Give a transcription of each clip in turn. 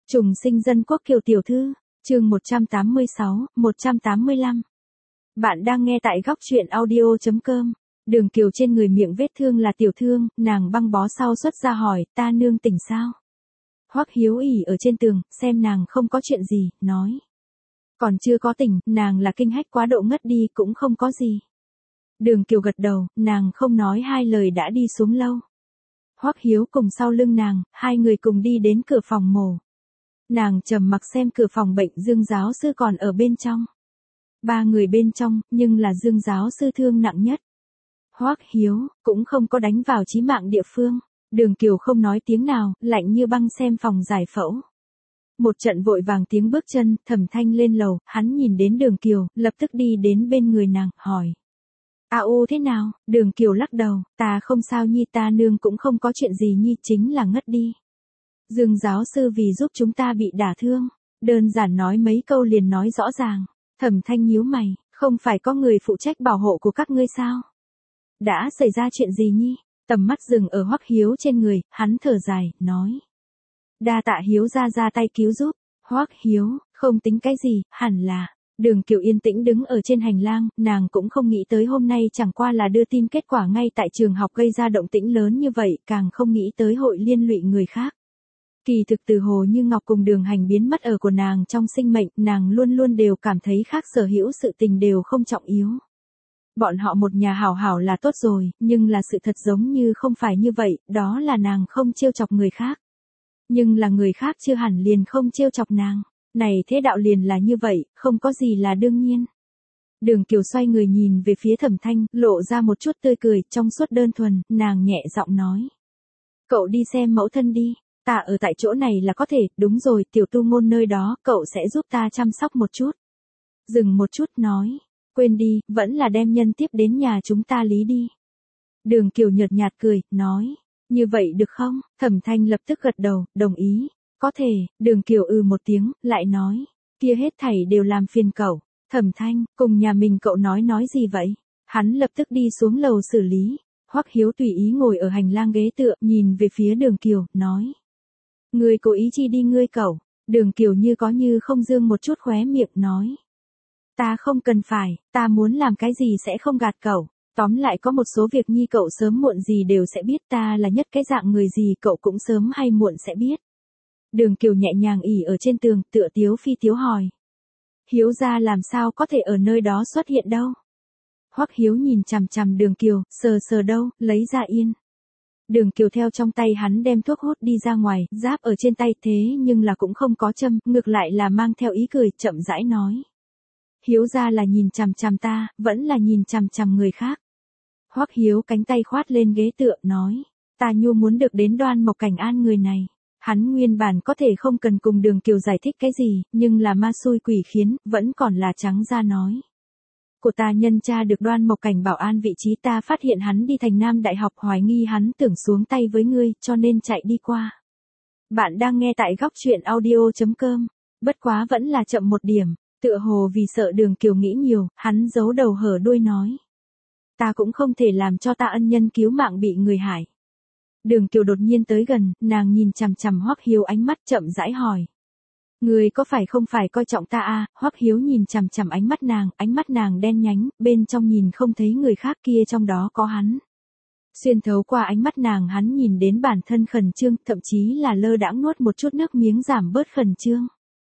Trùng sinh dân quốc Kiều tiểu thư, chương 186, 185. Bạn đang nghe tại góc truyện audio.com. Đường Kiều trên người miệng vết thương là tiểu thương, nàng băng bó sau xuất ra hỏi, ta nương tỉnh sao? Hoắc Hiếu ỉ ở trên tường, xem nàng không có chuyện gì, nói. Còn chưa có tỉnh, nàng là kinh hách quá độ ngất đi cũng không có gì. Đường Kiều gật đầu, nàng không nói hai lời đã đi xuống lâu. Hoắc Hiếu cùng sau lưng nàng, hai người cùng đi đến cửa phòng mổ. Nàng trầm mặc xem cửa phòng bệnh, Dương giáo sư còn ở bên trong. Ba người bên trong, nhưng là Dương giáo sư thương nặng nhất. Hoắc Hiếu, cũng không có đánh vào chí mạng địa phương. Đường Kiều không nói tiếng nào, lạnh như băng xem phòng giải phẫu. Một trận vội vàng tiếng bước chân, Thẩm Thanh lên lầu, hắn nhìn đến Đường Kiều, lập tức đi đến bên người nàng, hỏi. U thế nào? Đường Kiều lắc đầu, ta không sao nhi, ta nương cũng không có chuyện gì nhi, chính là ngất đi. Dương giáo sư vì giúp chúng ta bị đả thương, đơn giản nói mấy câu liền nói rõ ràng. Thẩm Thanh nhíu mày, không phải có người phụ trách bảo hộ của các ngươi sao? Đã xảy ra chuyện gì nhi? Tầm mắt dừng ở Hoắc Hiếu trên người, hắn thở dài, nói. Đa tạ Hiếu ra tay cứu giúp. Hoắc Hiếu, không tính cái gì, hẳn là. Đường Kiều yên tĩnh đứng ở trên hành lang, nàng cũng không nghĩ tới hôm nay chẳng qua là đưa tin kết quả ngay tại trường học gây ra động tĩnh lớn như vậy, càng không nghĩ tới hội liên lụy người khác. Kỳ thực từ Hồ Như Ngọc cùng Đường Hành biến mất ở của nàng trong sinh mệnh, nàng luôn luôn đều cảm thấy khác sở hữu sự tình đều không trọng yếu. Bọn họ một nhà hảo hảo là tốt rồi, nhưng là sự thật giống như không phải như vậy, đó là nàng không trêu chọc người khác. Nhưng là người khác chưa hẳn liền không trêu chọc nàng. Này thế đạo liền là như vậy, không có gì là đương nhiên. Đường Kiều xoay người nhìn về phía Thẩm Thanh, lộ ra một chút tươi cười, trong suốt đơn thuần, nàng nhẹ giọng nói. Cậu đi xem mẫu thân đi, ta ở tại chỗ này là có thể, đúng rồi, tiểu tu ngôn nơi đó, cậu sẽ giúp ta chăm sóc một chút. Dừng một chút nói, quên đi, vẫn là đem nhân tiếp đến nhà chúng ta lý đi. Đường Kiều nhợt nhạt cười, nói, như vậy được không? Thẩm Thanh lập tức gật đầu, đồng ý. Có thể, Đường Kiều một tiếng, lại nói, kia hết thảy đều làm phiền cậu. Thẩm Thanh, cùng nhà mình cậu nói gì vậy? Hắn lập tức đi xuống lầu xử lý. Hoắc Hiếu tùy ý ngồi ở hành lang ghế tựa, nhìn về phía Đường Kiều, nói. Ngươi cố ý chi đi ngươi cậu. Đường Kiều như có như không dương một chút khóe miệng, nói. Ta không cần phải, ta muốn làm cái gì sẽ không gạt cậu. Tóm lại có một số việc nhi cậu sớm muộn gì đều sẽ biết, ta là nhất cái dạng người gì cậu cũng sớm hay muộn sẽ biết. Đường Kiều nhẹ nhàng ỉ ở trên tường, tựa Tiếu Phi Tiếu hỏi. Hiếu ra làm sao có thể ở nơi đó xuất hiện đâu? Hoắc Hiếu nhìn chằm chằm Đường Kiều, sờ đâu, lấy ra yên. Đường Kiều theo trong tay hắn đem thuốc hút đi ra ngoài, giáp ở trên tay thế nhưng là cũng không có châm, ngược lại là mang theo ý cười, chậm rãi nói. Hiếu ra là nhìn chằm chằm ta, vẫn là nhìn chằm chằm người khác. Hoắc Hiếu cánh tay khoát lên ghế tựa, nói. Ta nhu muốn được đến Đoan Mộc Cảnh An người này. Hắn nguyên bản có thể không cần cùng Đường Kiều giải thích cái gì, nhưng là ma xui quỷ khiến, vẫn còn là trắng ra nói. Của ta nhân tra được Đoan Mộc Cảnh bảo an vị trí, ta phát hiện hắn đi Thành Nam Đại học, hoài nghi hắn tưởng xuống tay với ngươi, cho nên chạy đi qua. Bạn đang nghe tại góc truyện audio.com, bất quá vẫn là chậm một điểm, tựa hồ vì sợ Đường Kiều nghĩ nhiều, hắn giấu đầu hở đuôi nói. Ta cũng không thể làm cho ta ân nhân cứu mạng bị người hại. Đường Kiều đột nhiên tới gần, nàng nhìn chằm chằm Hoắc Hiếu ánh mắt chậm rãi hỏi. Người có phải không phải coi trọng ta Hoắc Hiếu nhìn chằm chằm ánh mắt nàng đen nhánh, bên trong nhìn không thấy người khác kia trong đó có hắn. Xuyên thấu qua ánh mắt nàng hắn nhìn đến bản thân khẩn trương, thậm chí là lơ đãng nuốt một chút nước miếng giảm bớt khẩn trương.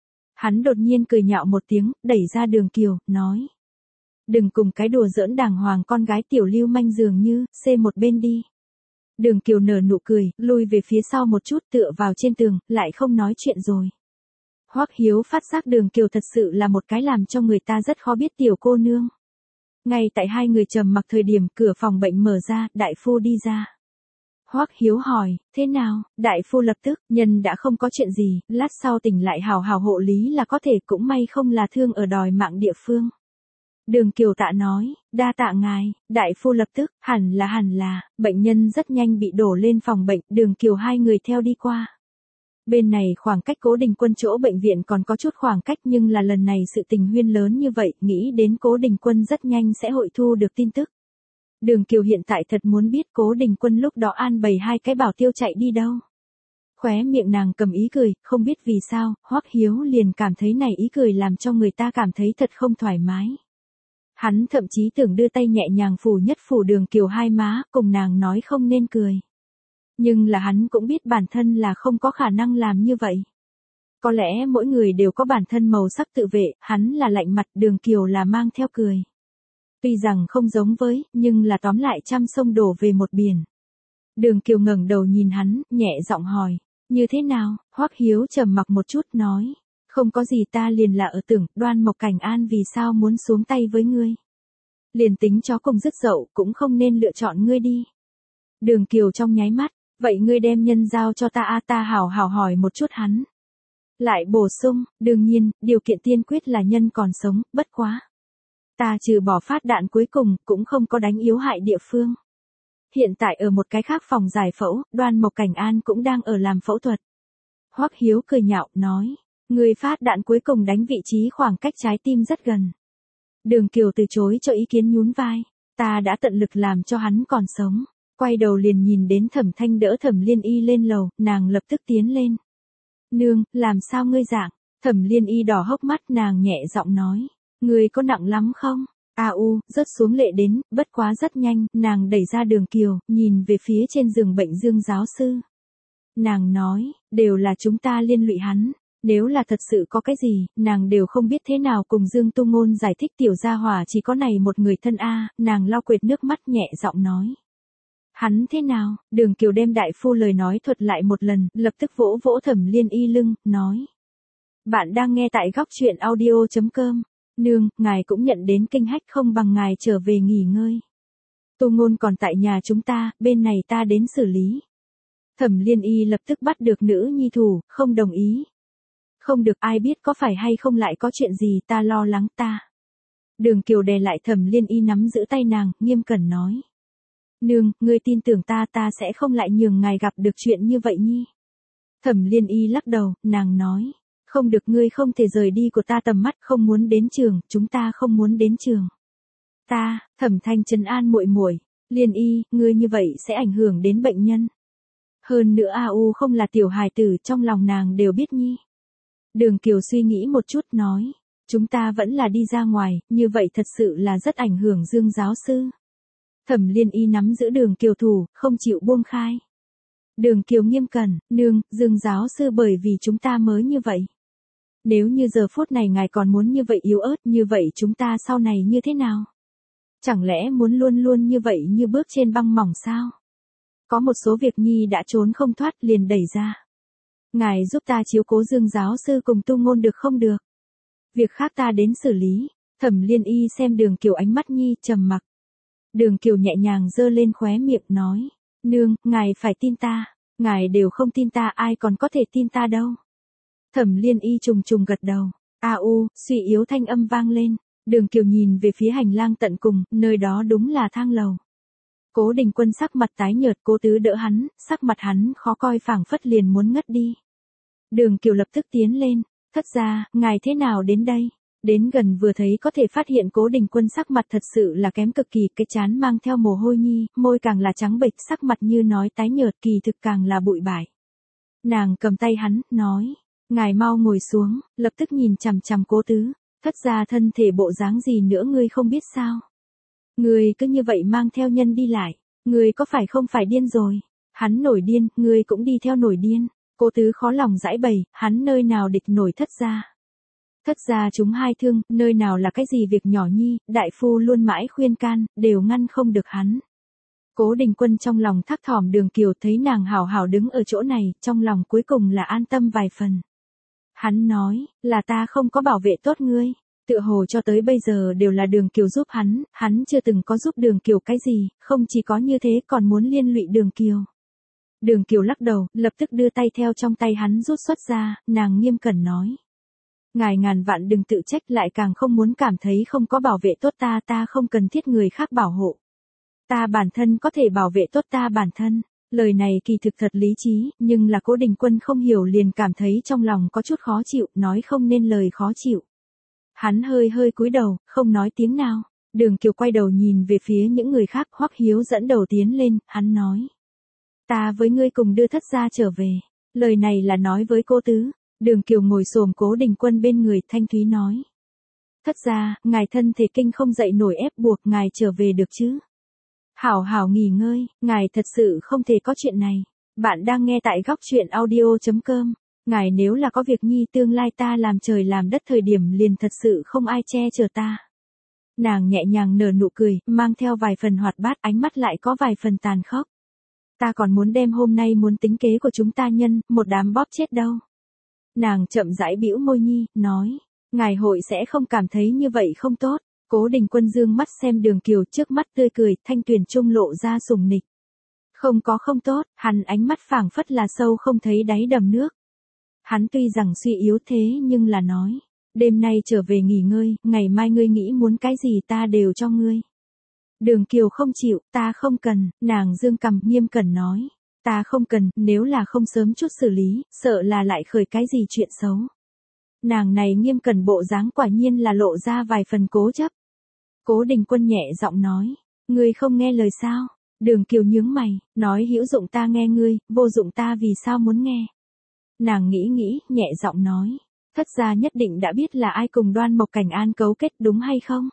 Hắn đột nhiên cười nhạo một tiếng, đẩy ra Đường Kiều, nói. Đừng cùng cái đùa giỡn đàng hoàng con gái tiểu lưu manh dường như, xê một bên đi. Đường Kiều nở nụ cười, lui về phía sau một chút tựa vào trên tường, lại không nói chuyện rồi. Hoắc Hiếu phát giác Đường Kiều thật sự là một cái làm cho người ta rất khó biết tiểu cô nương. Ngay tại hai người trầm mặc thời điểm, cửa phòng bệnh mở ra, đại phu đi ra. Hoắc Hiếu hỏi, thế nào? Đại phu lập tức, nhân đã không có chuyện gì, lát sau tỉnh lại hào hào hộ lý là có thể, cũng may không là thương ở đòi mạng địa phương. Đường Kiều tạ nói, đa tạ ngài. Đại phu lập tức, hẳn là, bệnh nhân rất nhanh bị đổ lên phòng bệnh, Đường Kiều hai người theo đi qua. Bên này khoảng cách Cố Đình Quân chỗ bệnh viện còn có chút khoảng cách, nhưng là lần này sự tình huyên lớn như vậy, nghĩ đến Cố Đình Quân rất nhanh sẽ hội thu được tin tức. Đường Kiều hiện tại thật muốn biết Cố Đình Quân lúc đó an bày hai cái bảo tiêu chạy đi đâu. Khóe miệng nàng cầm ý cười, không biết vì sao, Hoắc Hiếu liền cảm thấy này ý cười làm cho người ta cảm thấy thật không thoải mái. Hắn thậm chí tưởng đưa tay nhẹ nhàng phủ nhất phủ Đường Kiều hai má, cùng nàng nói không nên cười. Nhưng là hắn cũng biết bản thân là không có khả năng làm như vậy. Có lẽ mỗi người đều có bản thân màu sắc tự vệ, hắn là lạnh mặt, Đường Kiều là mang theo cười. Tuy rằng không giống với, nhưng là tóm lại trăm sông đổ về một biển. Đường Kiều ngẩng đầu nhìn hắn, nhẹ giọng hỏi, như thế nào? Hoắc Hiếu trầm mặc một chút nói, không có gì, ta liền là ở tưởng, Đoan Mộc Cảnh An vì sao muốn xuống tay với ngươi. Liền tính chó cùng dứt dậu, cũng không nên lựa chọn ngươi đi. Đường Kiều trong nháy mắt, vậy ngươi đem nhân giao cho ta ta hảo hảo hỏi một chút hắn. Lại bổ sung, đương nhiên, điều kiện tiên quyết là nhân còn sống, bất quá. Ta trừ bỏ phát đạn cuối cùng, cũng không có đánh yếu hại địa phương. Hiện tại ở một cái khác phòng giải phẫu, Đoan Mộc Cảnh An cũng đang ở làm phẫu thuật. Hoắc Hiếu cười nhạo, nói, người phát đạn cuối cùng đánh vị trí khoảng cách trái tim rất gần. Đường Kiều từ chối cho ý kiến, nhún vai, ta đã tận lực làm cho hắn còn sống. Quay đầu liền nhìn đến Thẩm Thanh đỡ Thẩm Liên Y lên lầu, nàng lập tức tiến lên. Nương, làm sao ngươi dạng? Thẩm Liên Y đỏ hốc mắt, nàng nhẹ giọng nói, ngươi có nặng lắm không? Rớt xuống lệ đến, bất quá rất nhanh, nàng đẩy ra Đường Kiều, nhìn về phía trên giường bệnh Dương giáo sư. Nàng nói, đều là chúng ta liên lụy hắn, nếu là thật sự có cái gì, nàng đều không biết thế nào cùng Dương Tu Ngôn giải thích, tiểu gia hỏa chỉ có này một người thân nàng lau quệt nước mắt nhẹ giọng nói. Hắn thế nào? Đường Kiều đem đại phu lời nói thuật lại một lần, lập tức vỗ vỗ Thẩm Liên Y lưng, nói. Bạn đang nghe tại góc truyện audio.com. Nương, ngài cũng nhận đến kinh hách, không bằng ngài trở về nghỉ ngơi. Tu Ngôn còn tại nhà chúng ta, bên này ta đến xử lý. Thẩm Liên Y lập tức bắt được nữ nhi thủ, không đồng ý. Không được, ai biết có phải hay không lại có chuyện gì, ta lo lắng ta. Đường Kiều đè lại Thẩm Liên Y, nắm giữ tay nàng, nghiêm cẩn nói. Nương, ngươi tin tưởng ta, ta sẽ không lại nhường ngài gặp được chuyện như vậy nhi. Thẩm Liên Y lắc đầu, nàng nói. Không được, ngươi không thể rời đi của ta tầm mắt, không muốn đến trường, chúng ta không muốn đến trường. Ta, Thẩm Thanh trấn an muội muội, Liên Y, ngươi như vậy sẽ ảnh hưởng đến bệnh nhân. Hơn nữa không là tiểu hài tử, trong lòng nàng đều biết nhi. Đường Kiều suy nghĩ một chút nói, chúng ta vẫn là đi ra ngoài, như vậy thật sự là rất ảnh hưởng Dương giáo sư. Thẩm Liên Y nắm giữ Đường Kiều thủ, không chịu buông khai. Đường Kiều nghiêm cẩn, nương, Dương giáo sư bởi vì chúng ta mới như vậy. Nếu như giờ phút này ngài còn muốn như vậy yếu ớt, như vậy chúng ta sau này như thế nào? Chẳng lẽ muốn luôn luôn như vậy, như bước trên băng mỏng sao? Có một số việc nhi đã trốn không thoát, liền đẩy ra. Ngài giúp ta chiếu cố Dương giáo sư cùng Tu Ngôn được không được? Việc khác ta đến xử lý. Thẩm Liên Y xem Đường Kiều ánh mắt nhi trầm mặc. Đường Kiều nhẹ nhàng giơ lên khóe miệng nói, nương, ngài phải tin ta, ngài đều không tin ta, ai còn có thể tin ta đâu. Thẩm Liên Y trùng trùng gật đầu, suy yếu thanh âm vang lên, Đường Kiều nhìn về phía hành lang tận cùng, nơi đó đúng là thang lầu. Cố Đình Quân sắc mặt tái nhợt, Cố Tứ đỡ hắn, sắc mặt hắn khó coi, phảng phất liền muốn ngất đi. Đường Kiều lập tức tiến lên, thất gia, ngài thế nào đến đây? Đến gần vừa thấy có thể phát hiện Cố Đình Quân sắc mặt thật sự là kém cực kỳ, cái trán mang theo mồ hôi nhi, môi càng là trắng bệch, sắc mặt như nói tái nhợt, kỳ thực càng là bụi bải. Nàng cầm tay hắn, nói, ngài mau ngồi xuống, lập tức nhìn chằm chằm Cố Tứ, thất gia thân thể bộ dáng gì nữa ngươi không biết sao? Ngươi cứ như vậy mang theo nhân đi lại, ngươi có phải không phải điên rồi? Hắn nổi điên, ngươi cũng đi theo nổi điên. Cố Tứ khó lòng giãi bày, hắn nơi nào địch nổi thất gia. Thất gia chúng hai thương, nơi nào là cái gì việc nhỏ nhi, đại phu luôn mãi khuyên can, đều ngăn không được hắn. Cố Đình Quân trong lòng thắc thỏm, Đường Kiều thấy nàng hảo hảo đứng ở chỗ này, trong lòng cuối cùng là an tâm vài phần. Hắn nói, là ta không có bảo vệ tốt ngươi. Tựa hồ cho tới bây giờ đều là Đường Kiều giúp hắn chưa từng có giúp Đường Kiều cái gì, không chỉ có như thế còn muốn liên lụy Đường Kiều. Đường Kiều lắc đầu, lập tức đưa tay theo trong tay hắn rút xuất ra, nàng nghiêm cẩn nói. Ngài ngàn vạn đừng tự trách, lại càng không muốn cảm thấy không có bảo vệ tốt ta không cần thiết người khác bảo hộ. Ta bản thân có thể bảo vệ tốt ta bản thân. Lời này kỳ thực thật lý trí, nhưng là Cố Đình Quân không hiểu, liền cảm thấy trong lòng có chút khó chịu, nói không nên lời khó chịu. Hắn hơi hơi cúi đầu, không nói tiếng nào. Đường Kiều quay đầu nhìn về phía những người khác, Hoắc Hiếu dẫn đầu tiến lên, hắn nói. Ta với ngươi cùng đưa thất gia trở về. Lời này là nói với cô Tứ. Đường Kiều ngồi xổm Cố Đình Quân bên người, thanh thúy nói. Thất gia, ngài thân thể kinh không dậy nổi ép buộc ngài trở về được chứ. Hảo hảo nghỉ ngơi, ngài thật sự không thể có chuyện này. Bạn đang nghe tại góc truyện audio.com. Ngài nếu là có việc nhi tương lai ta làm trời làm đất thời điểm liền thật sự không ai che chở ta. Nàng nhẹ nhàng nở nụ cười, mang theo vài phần hoạt bát, ánh mắt lại có vài phần tàn khốc. Ta còn muốn đem hôm nay muốn tính kế của chúng ta nhân, một đám bóp chết đâu. Nàng chậm rãi bĩu môi nhi, nói. Ngài hội sẽ không cảm thấy như vậy không tốt. Cố Đình Quân dương mắt xem Đường Kiều, trước mắt tươi cười, thanh tuyền trung lộ ra sùng nịch. Không có không tốt, hắn ánh mắt phảng phất là sâu không thấy đáy đầm nước. Hắn tuy rằng suy yếu thế nhưng là nói. Đêm nay trở về nghỉ ngơi, ngày mai ngươi nghĩ muốn cái gì ta đều cho ngươi. Đường Kiều không chịu, ta không cần, nàng dương cằm nghiêm cẩn nói. Ta không cần, nếu là không sớm chút xử lý, sợ là lại khởi cái gì chuyện xấu. Nàng này nghiêm cẩn bộ dáng quả nhiên là lộ ra vài phần cố chấp. Cố Đình Quân nhẹ giọng nói, ngươi không nghe lời sao? Đường Kiều nhướng mày, nói hữu dụng ta nghe ngươi, vô dụng ta vì sao muốn nghe? Nàng nghĩ, nhẹ giọng nói, thất gia nhất định đã biết là ai cùng Đoan Mộc Cảnh An cấu kết đúng hay không?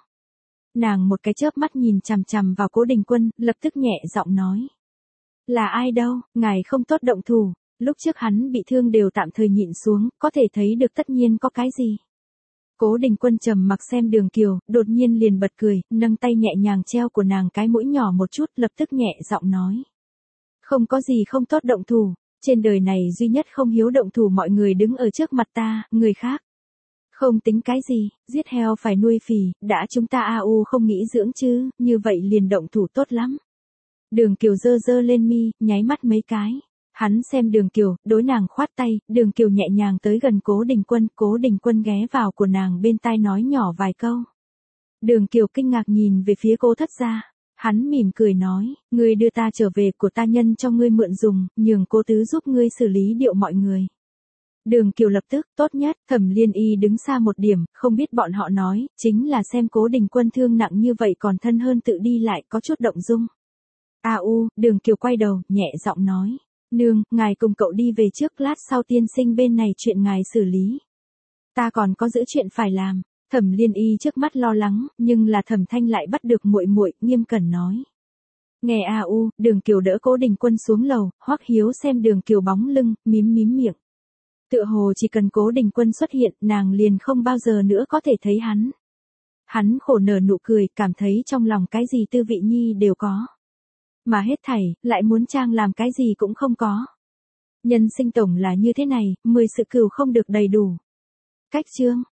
Nàng một cái chớp mắt nhìn chằm chằm vào Cố Đình Quân, lập tức nhẹ giọng nói. Là ai đâu, ngài không tốt động thủ, lúc trước hắn bị thương đều tạm thời nhịn xuống, có thể thấy được tất nhiên có cái gì. Cố Đình Quân trầm mặc xem Đường Kiều, đột nhiên liền bật cười, nâng tay nhẹ nhàng treo của nàng cái mũi nhỏ một chút, lập tức nhẹ giọng nói. Không có gì không tốt động thủ, trên đời này duy nhất không hiếu động thủ mọi người đứng ở trước mặt ta, người khác. Không tính cái gì, giết heo phải nuôi phì, đã chúng ta không nghĩ dưỡng chứ, như vậy liền động thủ tốt lắm. Đường Kiều giơ lên mi, nháy mắt mấy cái. Hắn xem Đường Kiều, đối nàng khoát tay, Đường Kiều nhẹ nhàng tới gần Cố Đình Quân ghé vào của nàng bên tai nói nhỏ vài câu. Đường Kiều kinh ngạc nhìn về phía Cố thất gia. Hắn mỉm cười nói, ngươi đưa ta trở về của ta nhân cho ngươi mượn dùng, nhường Cố tứ giúp ngươi xử lý điệu mọi người. Đường Kiều lập tức, tốt nhất, Thẩm Liên Y đứng xa một điểm, không biết bọn họ nói, chính là xem Cố Đình Quân thương nặng như vậy còn thân hơn tự đi lại, có chút động dung. Đường Kiều quay đầu, nhẹ giọng nói. Nương, ngài cùng cậu đi về trước, lát sau tiên sinh bên này chuyện ngài xử lý. Ta còn có giữ chuyện phải làm. Thẩm Liên Y trước mắt lo lắng, nhưng là Thẩm Thanh lại bắt được muội muội, nghiêm cẩn nói. Nghe Đường Kiều đỡ Cố Đình Quân xuống lầu, Hoắc Hiếu xem Đường Kiều bóng lưng, mím miệng. Tựa hồ chỉ cần Cố Đình Quân xuất hiện, nàng liền không bao giờ nữa có thể thấy hắn. Hắn khổ nở nụ cười, cảm thấy trong lòng cái gì tư vị nhi đều có. Mà hết thảy, lại muốn trang làm cái gì cũng không có. Nhân sinh tổng là như thế này, 10 sự cửu không được đầy đủ. Cách chương.